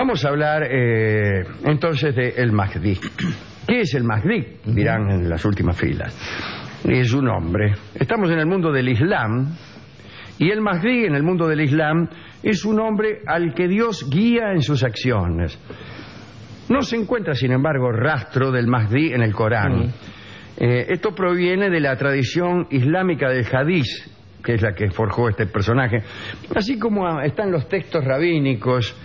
Vamos a hablar entonces de el Mahdi. ¿Qué es el Mahdi? Dirán en las últimas filas. Es un hombre. Estamos en el mundo del Islam y el Mahdi en el mundo del Islam es un hombre al que Dios guía en sus acciones. No se encuentra, sin embargo, rastro del Mahdi en el Corán. Esto proviene de la tradición islámica del Hadís, que es la que forjó este personaje, así como están los textos rabínicos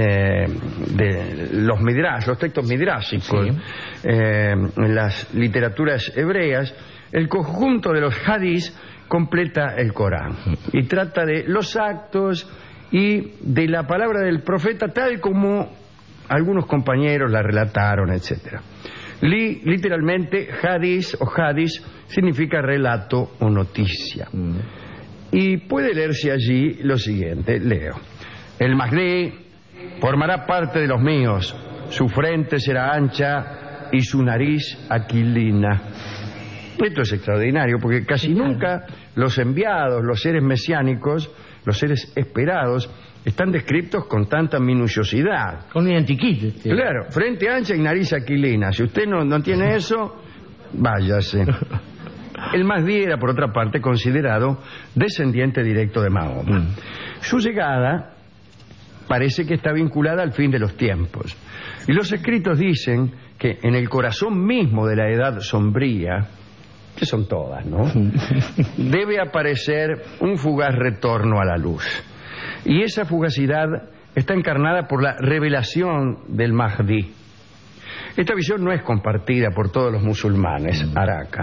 de los midrash, los textos midráshicos, en las literaturas hebreas. El conjunto de los hadís completa el Corán y trata de los actos y de la palabra del profeta tal como algunos compañeros la relataron, etcétera. Literalmente, hadís o hadís significa relato o noticia. Y puede leerse allí lo siguiente, leo. El Mahdi formará parte de los míos, su frente será ancha y su nariz aquilina. Esto es extraordinario porque casi nunca los enviados, los seres mesiánicos, los seres esperados, están descritos con tanta minuciosidad. Con un antiquito. Claro, frente ancha y nariz aquilina. Si usted no tiene eso, váyase. El Mahdi era, por otra parte, considerado descendiente directo de Mahoma. Su llegada parece que está vinculada al fin de los tiempos. Y los escritos dicen que en el corazón mismo de la edad sombría, que son todas, ¿no?, debe aparecer un fugaz retorno a la luz. Y esa fugacidad está encarnada por la revelación del Mahdi. Esta visión no es compartida por todos los musulmanes, Araca,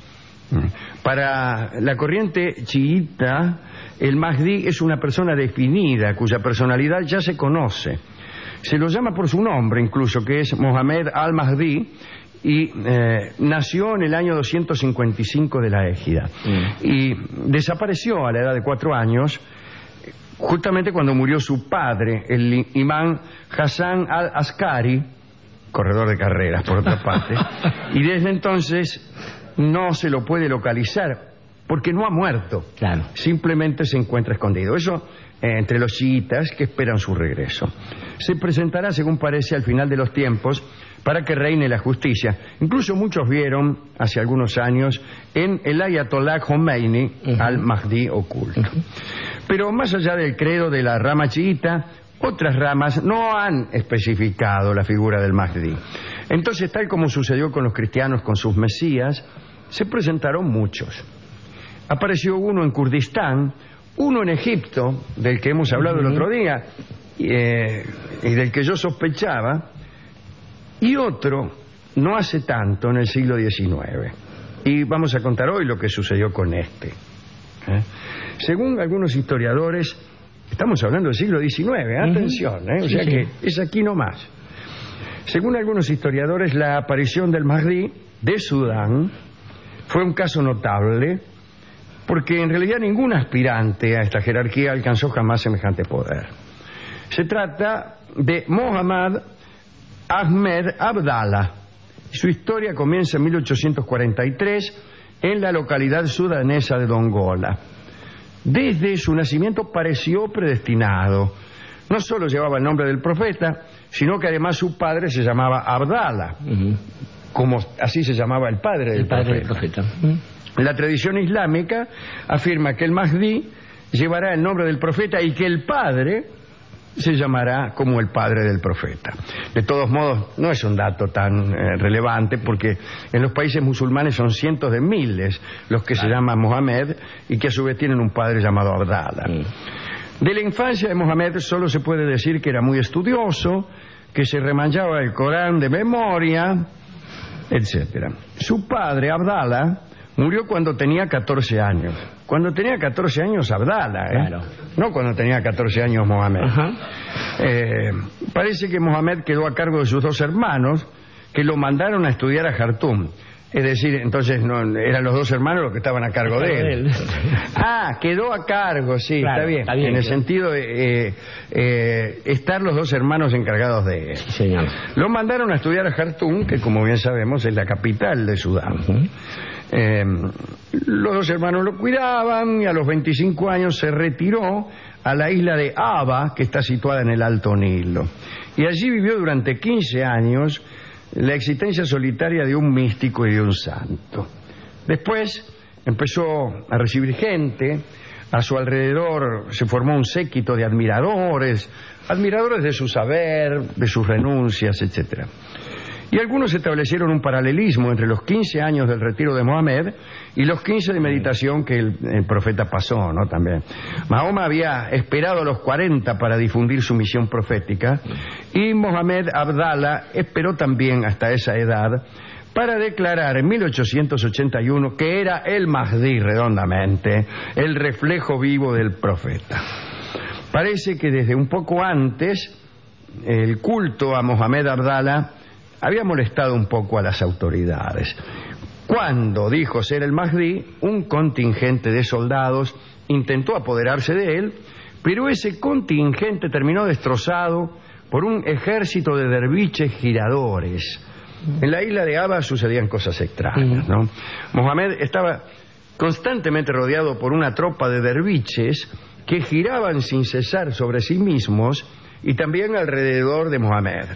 Para la corriente chiita, el Mahdi es una persona definida, cuya personalidad ya se conoce. Se lo llama por su nombre incluso, que es Mohammed al-Mahdi, y nació en el año 255 de la Égida. Y desapareció a la edad de 4 años, justamente cuando murió su padre, el imán Hassan al-Askari, corredor de carreras, por otra parte, y desde entonces no se lo puede localizar, porque no ha muerto. Claro. Simplemente se encuentra escondido. Eso entre los chiitas que esperan su regreso. Se presentará, según parece, al final de los tiempos para que reine la justicia. Incluso muchos vieron, hace algunos años, en el Ayatollah Khomeini al Mahdi oculto. Pero más allá del credo de la rama chiita, otras ramas no han especificado la figura del Mahdi. Entonces, tal como sucedió con los cristianos con sus mesías, se presentaron muchos. Apareció uno en Kurdistán, uno en Egipto, del que hemos hablado el otro día, y del que yo sospechaba, y otro no hace tanto, en el siglo XIX. Y vamos a contar hoy lo que sucedió con este. Según algunos historiadores, estamos hablando del siglo XIX, atención, o sea que es aquí nomás. Según algunos historiadores, la aparición del Mahdi de Sudán fue un caso notable, porque en realidad ningún aspirante a esta jerarquía alcanzó jamás semejante poder. Se trata de Mohammad Ahmed Abdallah. Su historia comienza en 1843 en la localidad sudanesa de Dongola. Desde su nacimiento pareció predestinado. No solo llevaba el nombre del profeta, sino que además su padre se llamaba Abdallah, como así se llamaba el padre del profeta. La tradición islámica afirma que el Mahdi llevará el nombre del profeta y que el padre se llamará como el padre del profeta. De todos modos, no es un dato tan relevante, porque en los países musulmanes son cientos de miles los que se llaman Mohammed y que a su vez tienen un padre llamado Abdallah. De la infancia de Mohammed solo se puede decir que era muy estudioso, que se remanchaba el Corán de memoria, etcétera. Su padre, Abdallah, murió cuando tenía 14 años. Cuando tenía 14 años Abdallah, Claro. No cuando tenía 14 años Mohammed. Parece que Mohammed quedó a cargo de sus 2 hermanos, que lo mandaron a estudiar a Jartum. Es decir, entonces no eran los 2 hermanos los que estaban a cargo de él. Quedó a cargo, sí, claro, está bien. En el sentido de estar los 2 hermanos encargados de él. Sí, señor. Lo mandaron a estudiar a Jartum, que como bien sabemos es la capital de Sudán. Los 2 hermanos lo cuidaban y a los 25 años se retiró a la isla de Aba, que está situada en el Alto Nilo. y allí vivió durante 15 años la existencia solitaria de un místico y de un santo. Después empezó a recibir gente, a su alrededor se formó un séquito de admiradores de su saber, de sus renuncias, etc. Y algunos establecieron un paralelismo entre los 15 años del retiro de Mohammed y los 15 de meditación que el profeta pasó, ¿no? También. Mahoma había esperado a los 40 para difundir su misión profética, y Mohammed Abdallah esperó también hasta esa edad para declarar en 1881 que era el Mahdi, redondamente, el reflejo vivo del profeta. Parece que desde un poco antes el culto a Mohammed Abdallah había molestado un poco a las autoridades. Cuando dijo ser el Mahdi, un contingente de soldados intentó apoderarse de él, pero ese contingente terminó destrozado por un ejército de derviches giradores. En la isla de Aba sucedían cosas extrañas, ¿no? Mohammed estaba constantemente rodeado por una tropa de derviches que giraban sin cesar sobre sí mismos y también alrededor de Mohammed.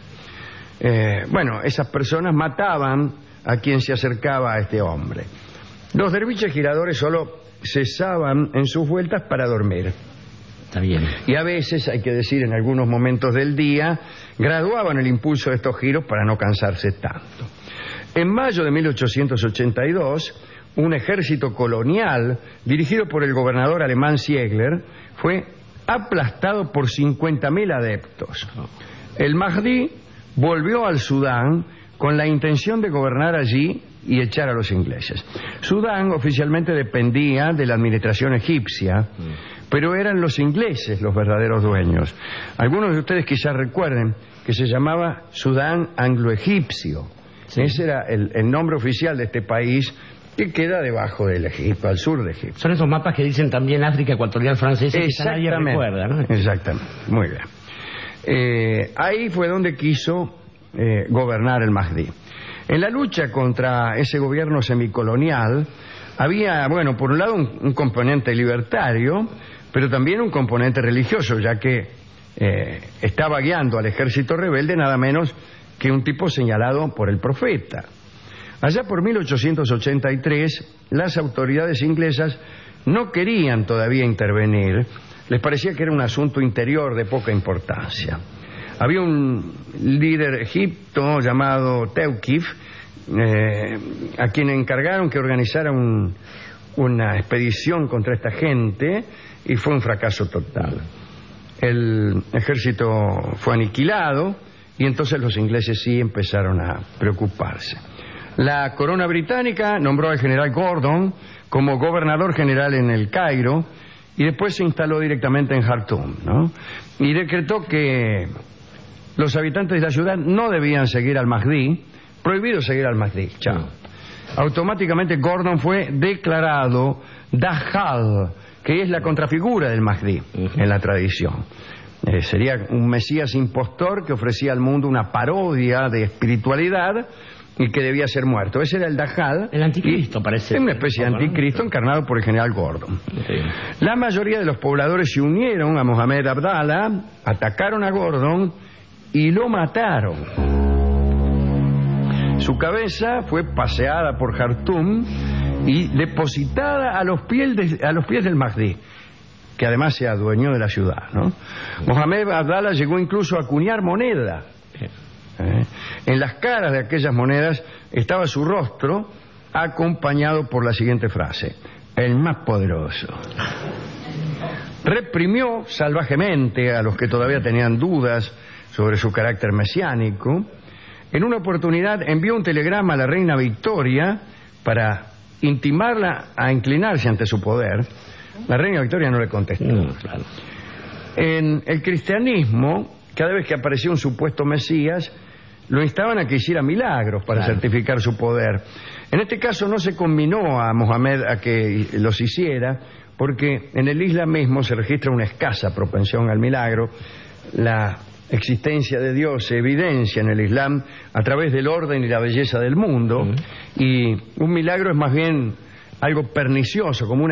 Esas personas mataban a quien se acercaba a este hombre. Los derviches giradores solo cesaban en sus vueltas para dormir. Está bien. Y a veces, hay que decir, en algunos momentos del día, graduaban el impulso de estos giros para no cansarse tanto. En mayo de 1882, un ejército colonial, dirigido por el gobernador alemán Ziegler, fue aplastado por 50.000 adeptos. El Mahdi volvió al Sudán con la intención de gobernar allí y echar a los ingleses. Sudán oficialmente dependía de la administración egipcia, pero eran los ingleses los verdaderos dueños. Algunos de ustedes quizás recuerden que se llamaba Sudán anglo-egipcio. Sí. Ese era el nombre oficial de este país, que queda debajo del Egipto, al sur de Egipto. Son esos mapas que dicen también África Ecuatorial francesa, que nadie recuerda, ¿no? Exactamente, muy bien. Ahí fue donde quiso gobernar el Mahdi. En la lucha contra ese gobierno semicolonial había, por un lado un componente libertario, pero también un componente religioso, ya que estaba guiando al ejército rebelde nada menos que un tipo señalado por el profeta. Allá por 1883, las autoridades inglesas no querían todavía intervenir, les parecía que era un asunto interior de poca importancia. Había un líder egipto llamado Tewkif, a quien encargaron que organizara una expedición contra esta gente, y fue un fracaso total. El ejército fue aniquilado y entonces los ingleses sí empezaron a preocuparse. La corona británica nombró al general Gordon como gobernador general en el Cairo y después se instaló directamente en Jartum, ¿no? Y decretó que los habitantes de la ciudad no debían seguir al Mahdi, prohibido seguir al Mahdi. Chao. Automáticamente Gordon fue declarado Dajjal, que es la contrafigura del Mahdi en la tradición. Sería un mesías impostor que ofrecía al mundo una parodia de espiritualidad y que debía ser muerto. Ese era el Dajjal. El anticristo, parece. Es una especie de anticristo encarnado por el general Gordon. Sí. La mayoría de los pobladores se unieron a Mohammed Abdallah, atacaron a Gordon y lo mataron. Su cabeza fue paseada por Jartum y depositada a los pies del Mahdi, que además se adueñó de la ciudad, ¿no? Mohammed Abdallah llegó incluso a acuñar moneda. En las caras de aquellas monedas estaba su rostro, acompañado por la siguiente frase: el más poderoso. Reprimió salvajemente a los que todavía tenían dudas sobre su carácter mesiánico. En una oportunidad envió un telegrama a la reina Victoria para intimarla a inclinarse ante su poder. La reina Victoria no le contestó. Claro. En el cristianismo, cada vez que aparecía un supuesto Mesías, lo instaban a que hiciera milagros para certificar su poder. En este caso no se conminó a Mohammed a que los hiciera, porque en el Islam mismo se registra una escasa propensión al milagro. La existencia de Dios se evidencia en el Islam a través del orden y la belleza del mundo, y un milagro es más bien algo pernicioso, como una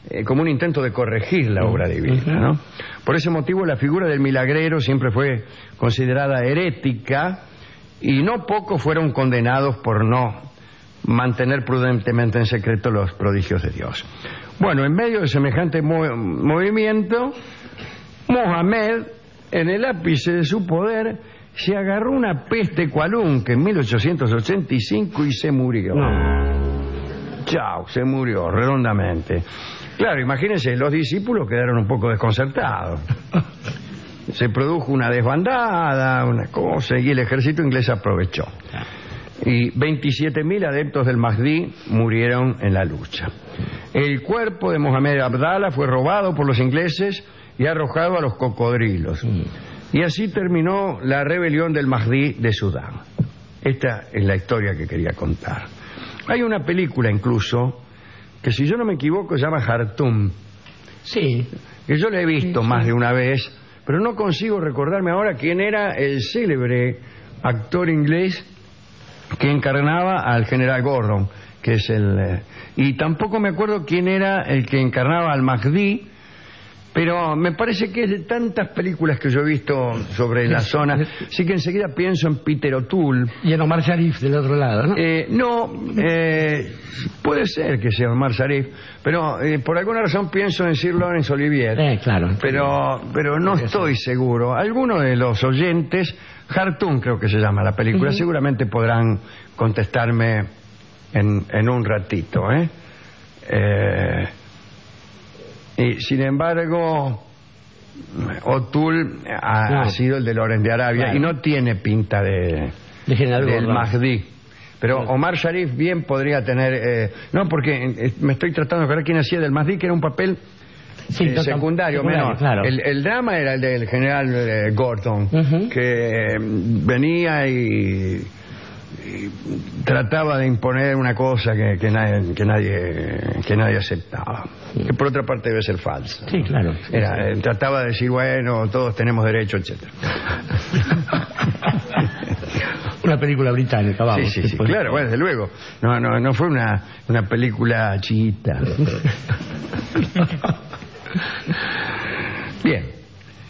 como un intento de corregir la obra divina, ¿no? Por ese motivo la figura del milagrero siempre fue considerada herética y no pocos fueron condenados por no mantener prudentemente en secreto los prodigios de Dios. Bueno, en medio de semejante movimiento, Mohamed, en el ápice de su poder, se agarró una peste cualunque en 1885 y se murió. Chao, se murió redondamente. Claro, imagínense, los discípulos quedaron un poco desconcertados. Se produjo una desbandada, una cosa, y el ejército inglés aprovechó. Y 27.000 adeptos del Mahdi murieron en la lucha. El cuerpo de Mohamed Abdallah fue robado por los ingleses y arrojado a los cocodrilos. Y así terminó la rebelión del Mahdi de Sudán. Esta es la historia que quería contar. Hay una película incluso que, si yo no me equivoco, se llama Jartum. Sí. Que yo la he visto más de una vez, pero no consigo recordarme ahora quién era el célebre actor inglés que encarnaba al general Gordon, que es y tampoco me acuerdo quién era el que encarnaba al Mahdi, pero me parece que es de tantas películas que yo he visto sobre la zona, sí que enseguida pienso en Peter O'Toole. Y en Omar Sharif del otro lado, ¿no? Puede ser que sea Omar Sharif, pero por alguna razón pienso en Sir Laurence Olivier. Claro. Pero no estoy seguro. Algunos de los oyentes, Jartum creo que se llama la película, seguramente podrán contestarme en un ratito, y sin embargo, O'Toole ha sido el de Lawrence de Arabia, y no tiene pinta del Mahdi. Pero Omar Sharif bien podría tener... no, porque me estoy tratando de acordar quién hacía del Mahdi, que era un papel secundario, menor. Claro. El drama era el del general Gordon, que venía y trataba de imponer una cosa que nadie aceptaba, que por otra parte debe ser falsa. Sí, claro. Trataba de decir, bueno, todos tenemos derecho, etcétera. Una película británica, vamos. Sí, claro, bueno, desde luego. No fue una película chiquita. Bien.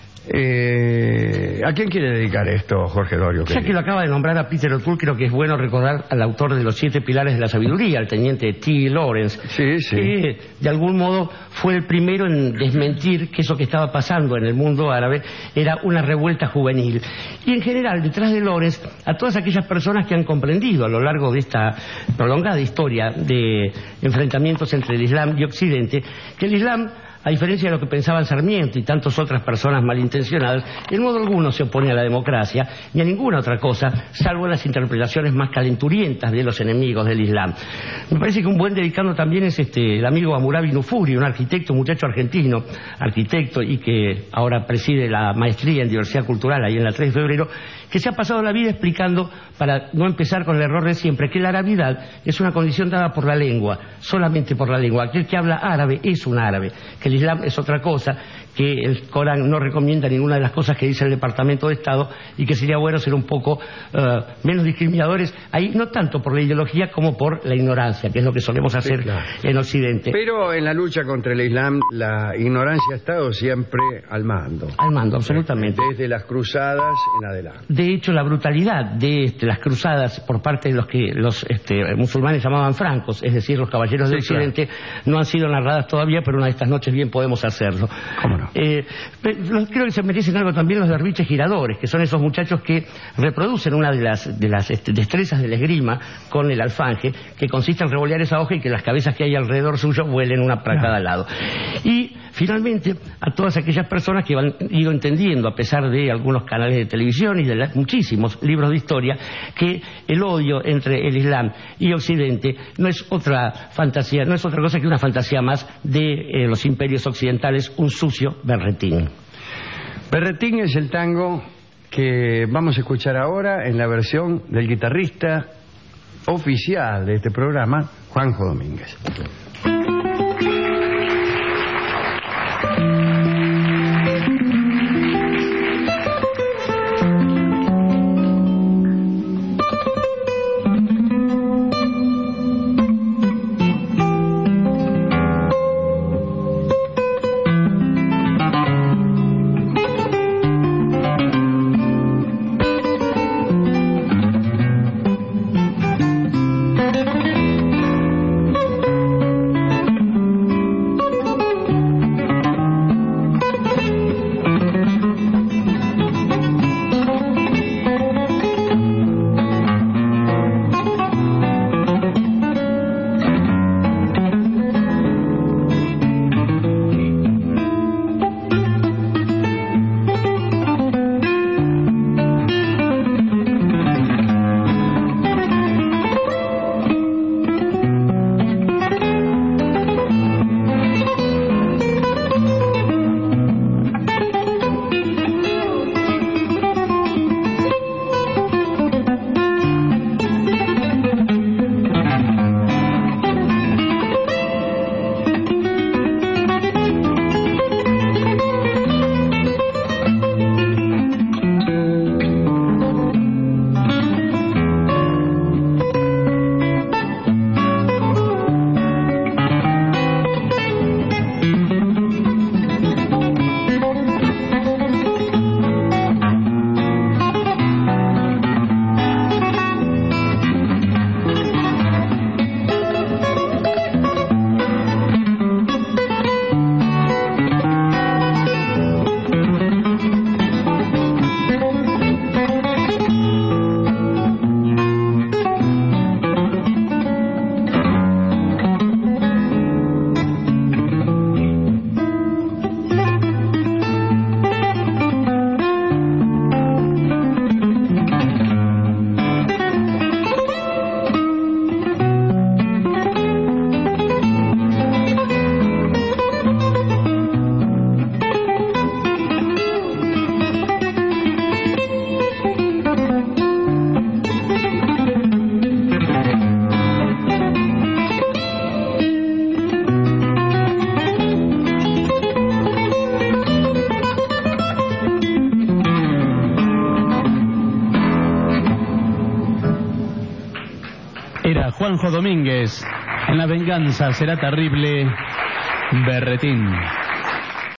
¿A quién quiere dedicar esto, Jorge Dorio? Ya que lo acaba de nombrar a Peter O'Toole, creo que es bueno recordar al autor de los 7 pilares de la sabiduría, el teniente T. Lawrence, que de algún modo fue el primero en desmentir que eso que estaba pasando en el mundo árabe era una revuelta juvenil. Y en general, detrás de Lawrence, a todas aquellas personas que han comprendido a lo largo de esta prolongada historia de enfrentamientos entre el Islam y Occidente, que el Islam, a diferencia de lo que pensaban Sarmiento y tantas otras personas malintencionadas, en modo alguno se opone a la democracia ni a ninguna otra cosa, salvo las interpretaciones más calenturientas de los enemigos del Islam. Me parece que un buen dedicado también es el amigo Hammurabi Nufuri, un arquitecto, un muchacho argentino, arquitecto y que ahora preside la maestría en diversidad cultural ahí en la 3 de febrero, que se ha pasado la vida explicando, para no empezar con el error de siempre, que la arabidad es una condición dada por la lengua, solamente por la lengua. Aquel que habla árabe es un árabe, que el Islam es otra cosa, que el Corán no recomienda ninguna de las cosas que dice el Departamento de Estado, y que sería bueno ser un poco menos discriminadores ahí, no tanto por la ideología como por la ignorancia, que es lo que solemos hacer en Occidente. Pero en la lucha contra el Islam la ignorancia ha estado siempre al mando. Al mando, absolutamente. Desde las cruzadas en adelante. De hecho, la brutalidad de las cruzadas por parte de los que los musulmanes llamaban francos, es decir, los caballeros de Occidente, no han sido narradas todavía, pero una de estas noches bien podemos hacerlo. ¿Cómo no? Creo que se merecen algo también los derviches giradores, que son esos muchachos que reproducen una de las destrezas del esgrima con el alfanje, que consiste en revolear esa hoja y que las cabezas que hay alrededor suyo vuelen una para cada lado. Y finalmente, a todas aquellas personas que han ido entendiendo, a pesar de algunos canales de televisión y de muchísimos libros de historia, que el odio entre el Islam y Occidente no es otra fantasía, no es otra cosa que una fantasía más de los imperios occidentales, un sucio berretín. Berretín es el tango que vamos a escuchar ahora en la versión del guitarrista oficial de este programa, Juanjo Domínguez. Era Juanjo Domínguez. En La venganza será terrible, Berretín.